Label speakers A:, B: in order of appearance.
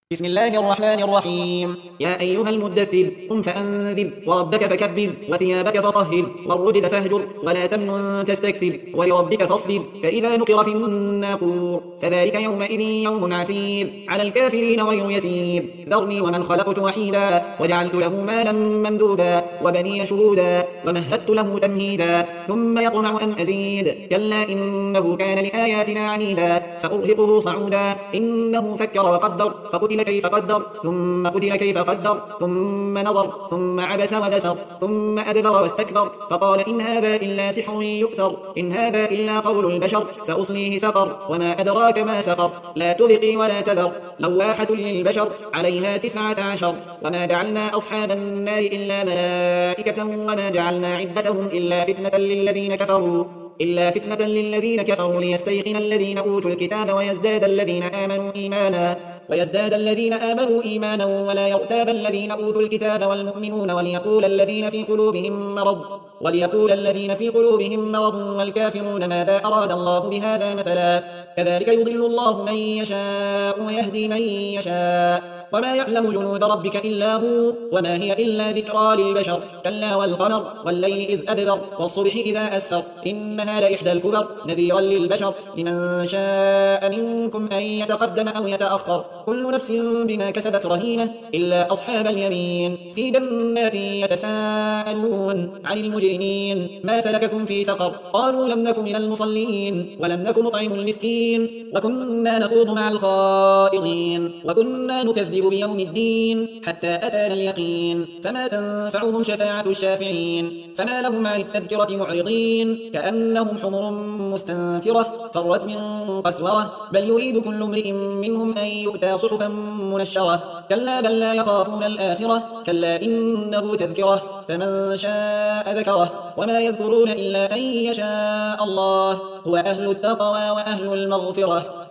A: بسم الله الرحمن الرحيم. يا أيها المدثر قم فأنذر وربك فكبر وثيابك فطهر والرجز فاهجر ولا تمنن تستكثر ولربك فاصبر فإذا نقر في الناقور فذلك يومئذ يوم عسير على الكافرين غير يسير. ذرني ومن خلقت وحيدا وجعلت له مالا ممدودا وبنين شهودا ومهدت له تمهيدا ثم يطمع أن أزيد كلا إنه كان لآياتنا عنيدا سأرهقه صعودا إنه فكر وقدر فقتل كيف قدر ثم قتل كيف قدر ثم نظر ثم عبس وبسر ثم أدبر واستكبر فقال إن هذا إلا سحر يؤثر إن هذا إلا قول البشر سأصليه سقر وما أدراك ما سقر لا تبقي ولا تذر لواحة للبشر عليها 19 وما جعلنا أصحاب النار إلا ملائكة وما جعلنا عدتهم إلا فتنة للذين كفروا ليستيقن الذين أوتوا الكتاب ويزداد الذين آمنوا إيمانا ولا يرتاب الذين أوتوا الكتاب والمؤمنون وليقول الذين في قلوبهم مرض والكافرون ماذا أراد الله بهذا مثلا كذلك يضل الله من يشاء ويهدي من يشاء وما يعلم جنود ربك إلا هو وما هي إلا ذكرى للبشر كلا والقمر والليل إذ أدبر والصبح إذا أسفر إنها لإحدى الكبر نذيرا للبشر لمن شاء منكم أن يتقدم أو يتأخر كل نفس بما كسبت رهينة إلا أصحاب اليمين في جنات يتساءلون عن المجرمين ما سلككم في سقر قالوا لم نك من المصلين ولم نك نطعم المسكين وكنا نخوض مع الخائضين وكنا نكذب بيوم الدين حتى أتانا اليقين فما تنفعهم شفاعة الشافعين فما لهم عن التذكرة معرضين كأنهم حمر مستنفرة فرت من قسورة بل يريد كل امرئ منهم أن يؤتى صحفا منشرة كلا بل لا يخافون الآخرة كلا إنه تذكرة فمن شاء ذكره وما يذكرون إلا أن يشاء الله هو أهل التقوى وأهل المغفرة